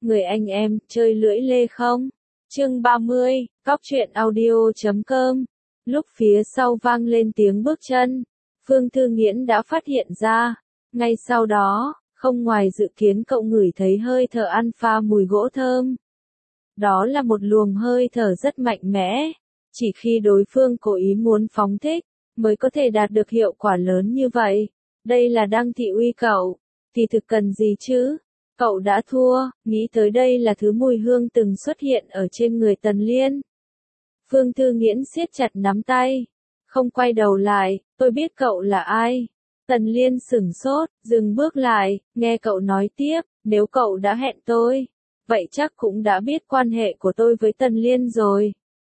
người anh em, chơi lưỡi lê không? Chương 30, Cóc truyện audio.com. Lúc phía sau vang lên tiếng bước chân, Phương Thư Nghiễn đã phát hiện ra. Ngay sau đó, không ngoài dự kiến cậu ngửi thấy hơi thở alpha mùi gỗ thơm. Đó là một luồng hơi thở rất mạnh mẽ. Chỉ khi đối phương cố ý muốn phóng thích, mới có thể đạt được hiệu quả lớn như vậy. Đây là đang thị uy cậu. Thì thực cần gì chứ? Cậu đã thua, nghĩ tới đây là thứ mùi hương từng xuất hiện ở trên người Tần Liên. Phương Thư Nghiễn siết chặt nắm tay. Không quay đầu lại, tôi biết cậu là ai. Tần Liên sửng sốt, dừng bước lại, nghe cậu nói tiếp, nếu cậu đã hẹn tôi, vậy chắc cũng đã biết quan hệ của tôi với Tần Liên rồi.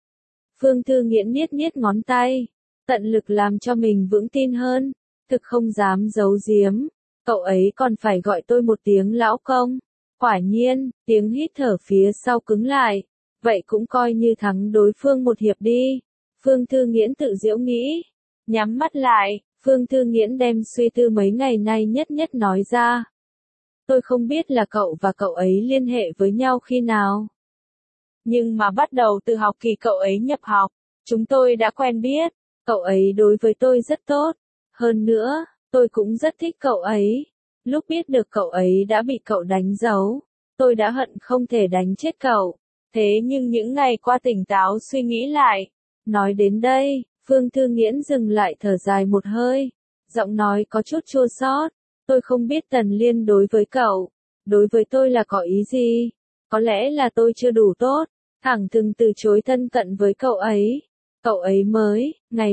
Phương Thư Nghiễn niết ngón tay, tận lực làm cho mình vững tin hơn, thực không dám giấu giếm. Cậu ấy còn phải gọi tôi một tiếng lão công. Quả nhiên, tiếng hít thở phía sau cứng lại. Vậy cũng coi như thắng đối phương một hiệp đi. Phương Thư Nghiễn tự giễu nghĩ. Nhắm mắt lại, Phương Thư Nghiễn đem suy tư mấy ngày nay nhất nói ra. Tôi không biết là cậu và cậu ấy liên hệ với nhau khi nào. Nhưng mà bắt đầu từ học kỳ cậu ấy nhập học, chúng tôi đã quen biết. Cậu ấy đối với tôi rất tốt. Hơn nữa, tôi cũng rất thích cậu ấy. Lúc biết được cậu ấy đã bị cậu đánh dấu, tôi đã hận không thể đánh chết cậu. Thế nhưng những ngày qua tỉnh táo suy nghĩ lại. Nói đến đây, Phương Thư Nghiễn dừng lại thở dài một hơi. Giọng nói có chút chua xót. Tôi không biết Tần Liên đối với cậu, đối với tôi là có ý gì. Có lẽ là tôi chưa đủ tốt, thẳng thừng từ chối thân cận với cậu ấy. Cậu ấy mới,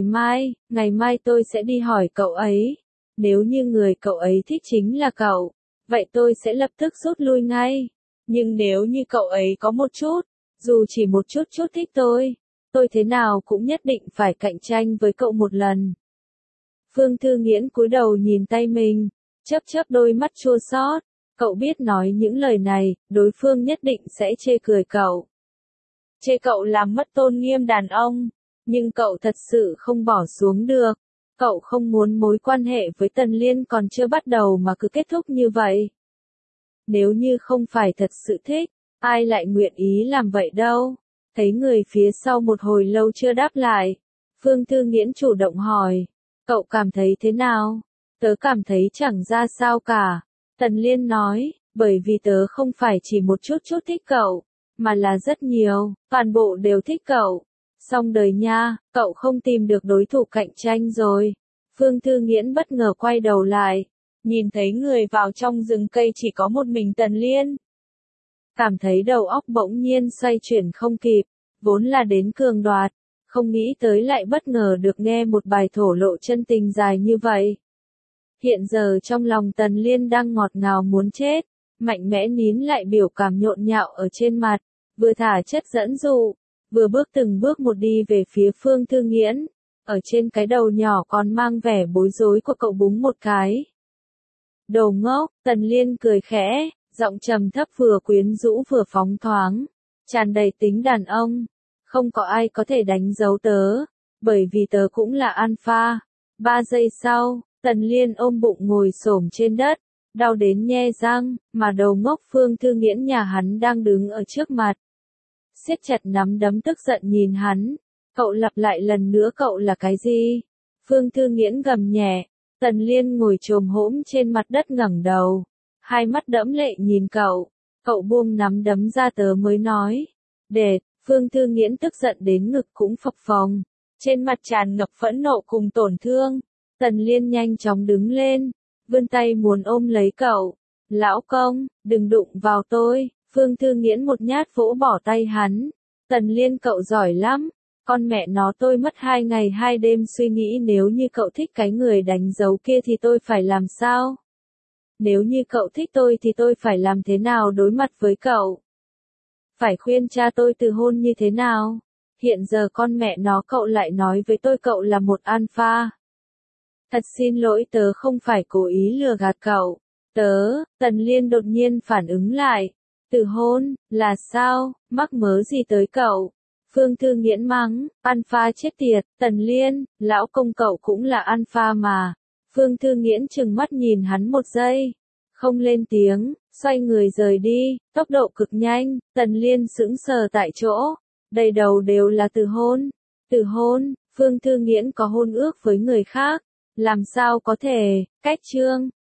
ngày mai tôi sẽ đi hỏi cậu ấy. Nếu như người cậu ấy thích chính là cậu, vậy tôi sẽ lập tức rút lui ngay. Nhưng nếu như cậu ấy có một chút, dù chỉ một chút thích tôi thế nào cũng nhất định phải cạnh tranh với cậu một lần. Phương Thư Nghiễn cúi đầu nhìn tay mình, chớp đôi mắt chua xót. Cậu biết nói những lời này, đối phương nhất định sẽ chê cười cậu. Chê cậu làm mất tôn nghiêm đàn ông, nhưng cậu thật sự không bỏ xuống được. Cậu không muốn mối quan hệ với Tần Liên còn chưa bắt đầu mà cứ kết thúc như vậy. Nếu như không phải thật sự thích, ai lại nguyện ý làm vậy đâu. Thấy người phía sau một hồi lâu chưa đáp lại, Phương Thư Nghiễn chủ động hỏi, cậu cảm thấy thế nào? Tớ cảm thấy chẳng ra sao cả. Tần Liên nói, bởi vì tớ không phải chỉ một chút thích cậu, mà là rất nhiều, toàn bộ đều thích cậu. Xong đời nha, cậu không tìm được đối thủ cạnh tranh rồi. Phương Thư Nghiễn bất ngờ quay đầu lại, nhìn thấy người vào trong rừng cây chỉ có một mình Tần Liên. Cảm thấy đầu óc bỗng nhiên xoay chuyển không kịp, vốn là đến cường đoạt, không nghĩ tới lại bất ngờ được nghe một bài thổ lộ chân tình dài như vậy. Hiện giờ trong lòng Tần Liên đang ngọt ngào muốn chết, mạnh mẽ nín lại biểu cảm nhộn nhạo ở trên mặt, vừa thả chất dẫn dụ, vừa bước từng bước một đi về phía Phương Thư Nghiễn, ở trên cái đầu nhỏ còn mang vẻ bối rối của cậu búng một cái. Đồ ngốc, Tần Liên cười khẽ, giọng trầm thấp vừa quyến rũ vừa phóng thoáng, tràn đầy tính đàn ông. Không có ai có thể đánh dấu tớ, bởi vì tớ cũng là alpha. 3 giây sau, Tần Liên ôm bụng ngồi xổm trên đất, đau đến nhe răng, mà đầu ngốc Phương Thư Nghiễn nhà hắn đang đứng ở trước mặt. Siết chặt nắm đấm tức giận nhìn hắn, cậu lặp lại lần nữa cậu là cái gì? Phương Thư Nghiễn gầm nhẹ, Tần Liên ngồi chồm hổm trên mặt đất ngẩng đầu, hai mắt đẫm lệ nhìn cậu buông nắm đấm ra tớ mới nói. Đệt, Phương Thư Nghiễn tức giận đến ngực cũng phập phồng, trên mặt tràn ngập phẫn nộ cùng tổn thương. Tần Liên nhanh chóng đứng lên, vươn tay muốn ôm lấy cậu. Lão công, đừng đụng vào tôi. Phương Thư Nghiễn một nhát vỗ bỏ tay hắn. Tần Liên cậu giỏi lắm, con mẹ nó tôi mất 2 ngày 2 đêm suy nghĩ nếu như cậu thích cái người đánh dấu kia thì tôi phải làm sao? Nếu như cậu thích tôi thì tôi phải làm thế nào đối mặt với cậu? Phải khuyên cha tôi từ hôn như thế nào? Hiện giờ con mẹ nó cậu lại nói với tôi cậu là một alpha. Thật xin lỗi tớ không phải cố ý lừa gạt cậu. Tần Liên đột nhiên phản ứng lại. Từ hôn, là sao, mắc mớ gì tới cậu? Phương Thư Nghiễn mắng, alpha chết tiệt, Tần Liên, lão công cậu cũng là alpha mà. Phương Thư Nghiễn trừng mắt nhìn hắn một giây. không lên tiếng, xoay người rời đi, tốc độ cực nhanh, Tần Liên sững sờ tại chỗ, đầy đầu đều là từ hôn. Từ hôn, Phương Thư Nghiễn có hôn ước với người khác, làm sao có thể, cách chương